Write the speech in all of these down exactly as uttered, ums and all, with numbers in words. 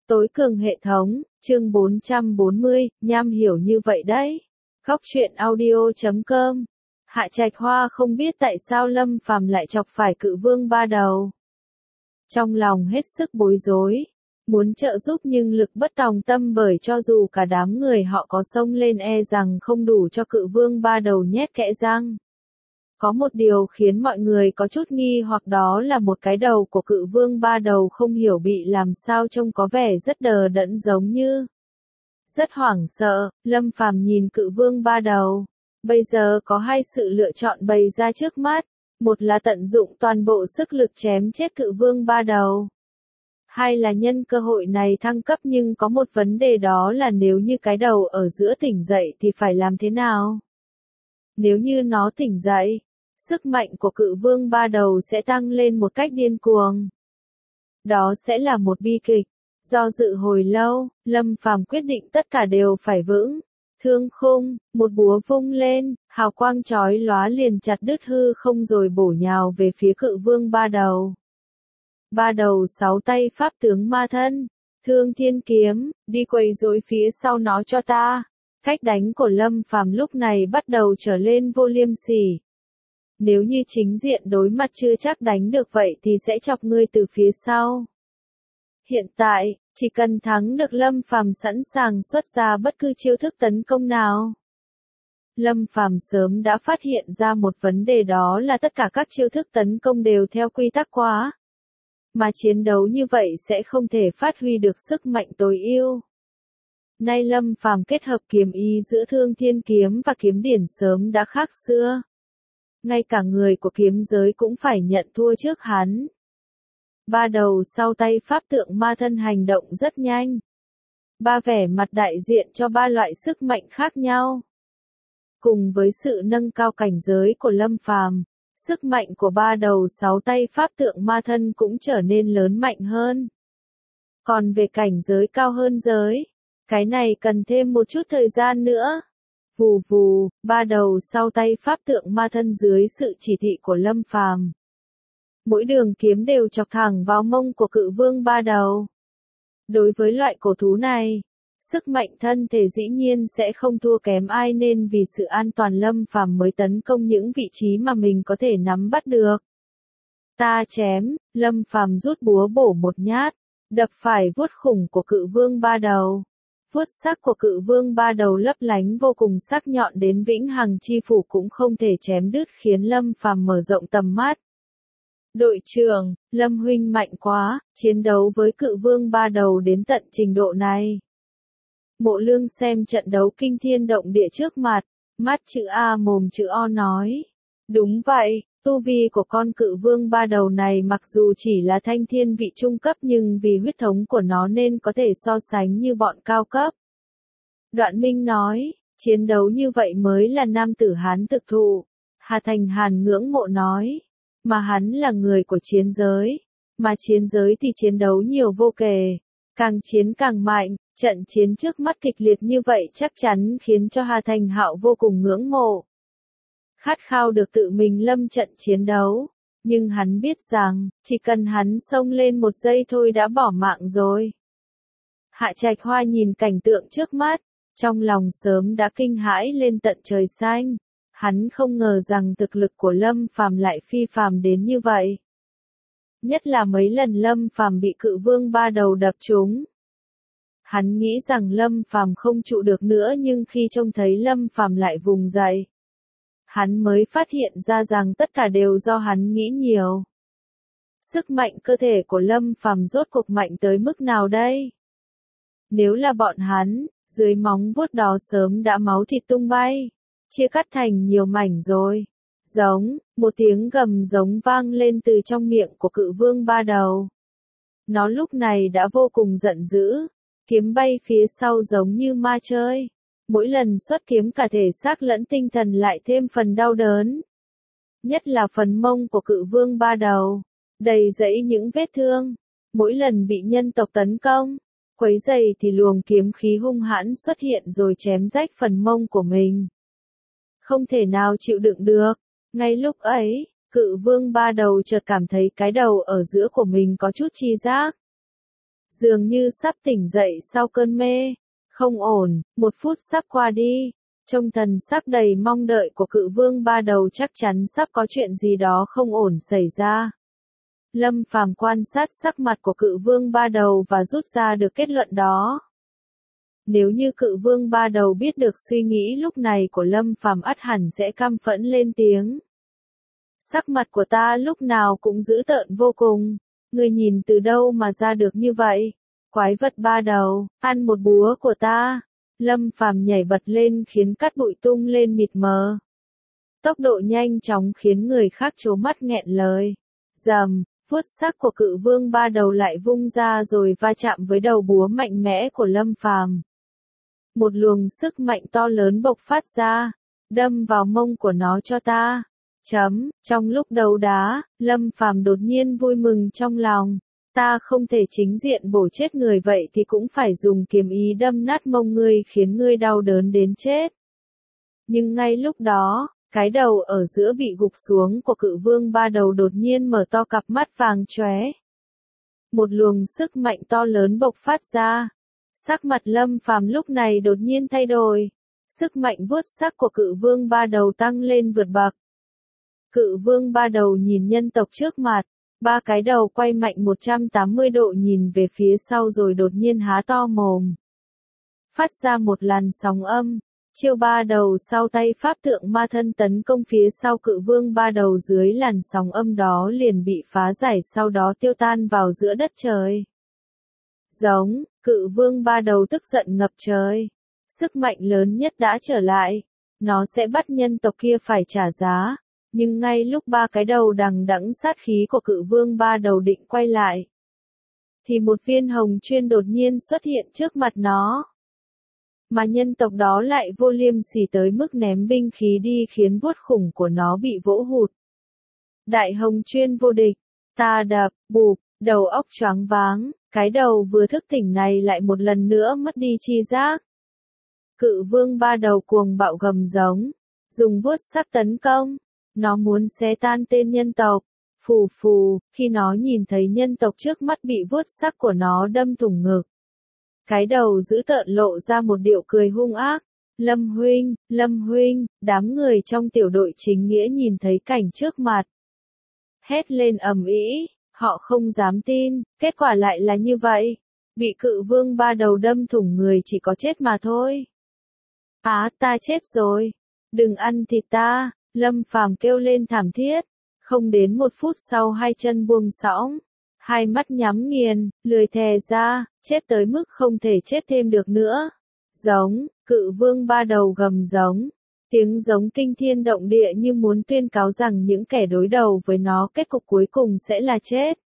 Tối cường hệ thống, chương bốn trăm bốn mươi, nham hiểu như vậy đấy. Góc truyện audio chấm com. Hạ Trạch Hoa không biết tại sao Lâm Phàm lại chọc phải Cự Vương ba đầu. Trong lòng hết sức bối rối, muốn trợ giúp nhưng lực bất tòng tâm bởi cho dù cả đám người họ có xông lên e rằng không đủ cho Cự Vương ba đầu nhét kẽ răng. Có một điều khiến mọi người có chút nghi hoặc đó là một cái đầu của Cự Vương ba đầu không hiểu bị làm sao trông có vẻ rất đờ đẫn giống như. Rất hoảng sợ, Lâm Phàm nhìn Cự Vương ba đầu. Bây giờ có hai sự lựa chọn bày ra trước mắt. Một là tận dụng toàn bộ sức lực chém chết Cự Vương ba đầu. Hai là nhân cơ hội này thăng cấp nhưng có một vấn đề đó là nếu như cái đầu ở giữa tỉnh dậy thì phải làm thế nào? Nếu như nó tỉnh dậy, sức mạnh của Cự Vương ba đầu sẽ tăng lên một cách điên cuồng. Đó sẽ là một bi kịch. Do dự hồi lâu, Lâm Phàm quyết định tất cả đều phải vững. Thương khung, một búa vung lên, hào quang chói lóa liền chặt đứt hư không rồi bổ nhào về phía Cự Vương ba đầu. Ba đầu sáu tay pháp tướng ma thân, Thương Thiên kiếm, đi quầy rối phía sau nó cho ta. Cách đánh của Lâm Phàm lúc này bắt đầu trở lên vô liêm sỉ. Nếu như chính diện đối mặt chưa chắc đánh được vậy thì sẽ chọc ngươi từ phía sau. Hiện tại, chỉ cần thắng được Lâm Phàm sẵn sàng xuất ra bất cứ chiêu thức tấn công nào. Lâm Phàm sớm đã phát hiện ra một vấn đề đó là tất cả các chiêu thức tấn công đều theo quy tắc quá. Mà chiến đấu như vậy sẽ không thể phát huy được sức mạnh tối ưu. Nay Lâm Phàm kết hợp kiếm ý giữa Thương Thiên kiếm và kiếm điển sớm đã khác xưa. Ngay cả người của kiếm giới cũng phải nhận thua trước hắn. Ba đầu sau tay pháp tượng ma thân hành động rất nhanh. Ba vẻ mặt đại diện cho ba loại sức mạnh khác nhau. Cùng với sự nâng cao cảnh giới của Lâm Phàm, sức mạnh của ba đầu sáu tay pháp tượng ma thân cũng trở nên lớn mạnh hơn. Còn về cảnh giới cao hơn giới, cái này cần thêm một chút thời gian nữa. Vù vù, ba đầu sau tay pháp tượng ma thân dưới sự chỉ thị của Lâm Phàm. Mỗi đường kiếm đều chọc thẳng vào mông của Cự Vương ba đầu. Đối với loại cổ thú này, sức mạnh thân thể dĩ nhiên sẽ không thua kém ai nên vì sự an toàn Lâm Phàm mới tấn công những vị trí mà mình có thể nắm bắt được. Ta chém, Lâm Phàm rút búa bổ một nhát, đập phải vuốt khủng của Cự Vương ba đầu. Vuốt sắc của Cự Vương ba đầu lấp lánh vô cùng sắc nhọn đến vĩnh hằng chi phủ cũng không thể chém đứt khiến Lâm Phàm mở rộng tầm mắt. Đội trưởng, Lâm huynh mạnh quá, chiến đấu với Cự Vương ba đầu đến tận trình độ này. Mộ Lương xem trận đấu kinh thiên động địa trước mặt, mắt chữ A mồm chữ O nói. Đúng vậy, tu vi của con Cự Vương ba đầu này mặc dù chỉ là thanh thiên vị trung cấp nhưng vì huyết thống của nó nên có thể so sánh như bọn cao cấp. Đoạn Minh nói, chiến đấu như vậy mới là nam tử Hán thực thụ. Hà Thành Hàn ngưỡng mộ nói. Mà hắn là người của chiến giới, mà chiến giới thì chiến đấu nhiều vô kể, càng chiến càng mạnh, trận chiến trước mắt kịch liệt như vậy chắc chắn khiến cho Hà Thành Hạo vô cùng ngưỡng mộ. Khát khao được tự mình lâm trận chiến đấu, nhưng hắn biết rằng, chỉ cần hắn xông lên một giây thôi đã bỏ mạng rồi. Hạ Trạch Hoa nhìn cảnh tượng trước mắt, trong lòng sớm đã kinh hãi lên tận trời xanh. Hắn không ngờ rằng thực lực của Lâm Phàm lại phi phàm đến như vậy. Nhất là mấy lần Lâm Phàm bị Cự Vương ba đầu đập trúng. Hắn nghĩ rằng Lâm Phàm không trụ được nữa nhưng khi trông thấy Lâm Phàm lại vùng dậy, hắn mới phát hiện ra rằng tất cả đều do hắn nghĩ nhiều. Sức mạnh cơ thể của Lâm Phàm rốt cuộc mạnh tới mức nào đây? Nếu là bọn hắn, dưới móng vuốt đó sớm đã máu thịt tung bay. Chia cắt thành nhiều mảnh rồi. Giống, một tiếng gầm giống vang lên từ trong miệng của Cự Vương ba đầu. Nó lúc này đã vô cùng giận dữ, kiếm bay phía sau giống như ma chơi. Mỗi lần xuất kiếm cả thể xác lẫn tinh thần lại thêm phần đau đớn. Nhất là phần mông của Cự Vương ba đầu, đầy rẫy những vết thương. Mỗi lần bị nhân tộc tấn công, quấy dày thì luồng kiếm khí hung hãn xuất hiện rồi chém rách phần mông của mình. Không thể nào chịu đựng được. Ngay lúc ấy, Cự Vương ba đầu chợt cảm thấy cái đầu ở giữa của mình có chút chi giác. dường như sắp tỉnh dậy sau cơn mê. Không ổn, một phút sắp qua đi. Trông thần sắc đầy mong đợi của Cự Vương Ba Đầu chắc chắn sắp có chuyện gì đó không ổn xảy ra. Lâm Phàm quan sát sắc mặt của Cự Vương Ba Đầu và rút ra được kết luận đó. Nếu như Cự Vương Ba Đầu biết được suy nghĩ lúc này của Lâm Phàm ắt hẳn sẽ căm phẫn lên tiếng. Sắc mặt của ta lúc nào cũng dữ tợn vô cùng. Ngươi nhìn từ đâu mà ra được như vậy? Quái vật ba đầu, ăn một búa của ta. Lâm Phàm nhảy bật lên khiến cát bụi tung lên mịt mờ. Tốc độ nhanh chóng khiến người khác trố mắt nghẹn lời. Rầm, vuốt sắc của Cự Vương Ba Đầu lại vung ra rồi va chạm với đầu búa mạnh mẽ của Lâm Phàm. Một luồng sức mạnh to lớn bộc phát ra, đâm vào mông của nó cho ta. Chấm, trong lúc đấu đá, Lâm Phàm đột nhiên vui mừng trong lòng. Ta không thể chính diện bổ chết người vậy thì cũng phải dùng kiếm ý đâm nát mông ngươi khiến ngươi đau đớn đến chết. Nhưng ngay lúc đó, cái đầu ở giữa bị gục xuống của Cự Vương Ba Đầu đột nhiên mở to cặp mắt vàng chóe. Một luồng sức mạnh to lớn bộc phát ra. Sắc mặt Lâm Phàm lúc này đột nhiên thay đổi. Sức mạnh vuốt sắc của Cự Vương Ba Đầu tăng lên vượt bậc. Cự Vương Ba Đầu nhìn nhân tộc trước mặt, ba cái đầu quay mạnh một trăm tám mươi độ nhìn về phía sau rồi đột nhiên há to mồm. Phát ra một làn sóng âm, chiêu ba đầu sau tay pháp tượng ma thân tấn công phía sau Cự Vương Ba Đầu dưới làn sóng âm đó liền bị phá giải sau đó tiêu tan vào giữa đất trời. Giống, Cự Vương Ba Đầu tức giận ngập trời. Sức mạnh lớn nhất đã trở lại, nó sẽ bắt nhân tộc kia phải trả giá. Nhưng ngay lúc ba cái đầu đằng đẵng sát khí của Cự Vương Ba Đầu định quay lại, thì một viên hồng chuyên đột nhiên xuất hiện trước mặt nó. Mà nhân tộc đó lại vô liêm sỉ tới mức ném binh khí đi khiến vuốt khủng của nó bị vỗ hụt. Đại hồng chuyên vô địch, ta đập, bụp, đầu óc choáng váng, cái đầu vừa thức tỉnh này lại một lần nữa mất đi chi giác. Cự Vương Ba Đầu cuồng bạo gầm giống, dùng vuốt sắc tấn công. Nó muốn xé tan tên nhân tộc. Phù phù, khi nó nhìn thấy nhân tộc trước mắt bị vuốt sắc của nó đâm thủng ngực. Cái đầu dữ tợn lộ ra một điệu cười hung ác. Lâm huynh, Lâm huynh, đám người trong tiểu đội chính nghĩa nhìn thấy cảnh trước mặt. Hét lên ầm ĩ, họ không dám tin, kết quả lại là như vậy. Bị Cự Vương Ba Đầu đâm thủng người chỉ có chết mà thôi. Á, ta chết rồi. Đừng ăn thịt ta. Lâm Phàm kêu lên thảm thiết, không đến một phút sau hai chân buông xõng, hai mắt nhắm nghiền, lười thè ra, chết tới mức không thể chết thêm được nữa. Giống, Cự Vương Ba Đầu gầm giống, tiếng giống kinh thiên động địa như muốn tuyên cáo rằng những kẻ đối đầu với nó kết cục cuối cùng sẽ là chết.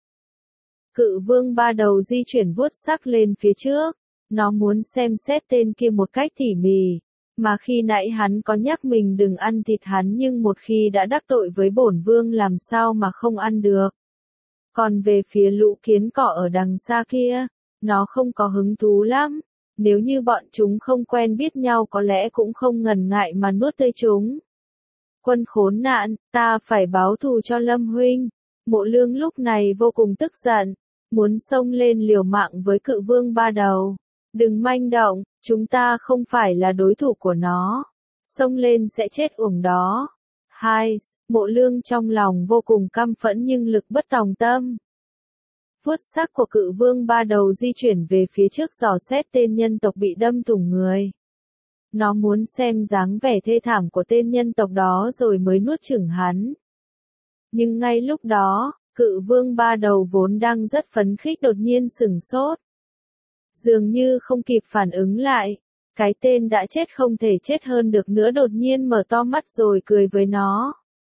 Cự Vương Ba Đầu di chuyển vuốt sắc lên phía trước, nó muốn xem xét tên kia một cách tỉ mỉ. Mà khi nãy hắn có nhắc mình đừng ăn thịt hắn nhưng một khi đã đắc tội với bổn vương làm sao mà không ăn được. Còn về phía lũ kiến cỏ ở đằng xa kia, nó không có hứng thú lắm. Nếu như bọn chúng không quen biết nhau có lẽ cũng không ngần ngại mà nuốt tươi chúng. Quân khốn nạn, ta phải báo thù cho Lâm huynh. Mộ Lương lúc này vô cùng tức giận, muốn xông lên liều mạng với Cự Vương Ba Đầu. Đừng manh động, chúng ta không phải là đối thủ của nó. Xông lên sẽ chết uổng đó. Hai, Mộ Lương trong lòng vô cùng căm phẫn nhưng lực bất tòng tâm. Vuốt sắc của Cự Vương Ba Đầu di chuyển về phía trước dò xét tên nhân tộc bị đâm thủng người. Nó muốn xem dáng vẻ thê thảm của tên nhân tộc đó rồi mới nuốt chửng hắn. Nhưng ngay lúc đó, Cự Vương Ba Đầu vốn đang rất phấn khích đột nhiên sửng sốt. Dường như không kịp phản ứng lại, cái tên đã chết không thể chết hơn được nữa đột nhiên mở to mắt rồi cười với nó.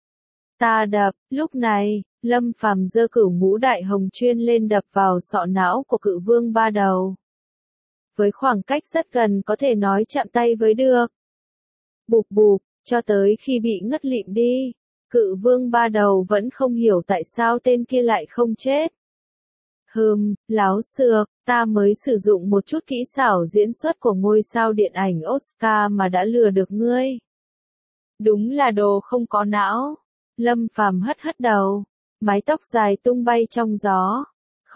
Ta đập, lúc này, Lâm Phàm giơ cửu ngũ đại hồng chuyên lên đập vào sọ não của Cự Vương Ba Đầu. Với khoảng cách rất gần có thể nói chạm tay với được. Bụp bụp, cho tới khi bị ngất lịm đi, Cự Vương Ba Đầu vẫn không hiểu tại sao tên kia lại không chết. Hừm, láo xược, ta mới sử dụng một chút kỹ xảo diễn xuất của ngôi sao điện ảnh Oscar mà đã lừa được ngươi. Đúng là đồ không có não. Lâm Phàm hất hất đầu, mái tóc dài tung bay trong gió.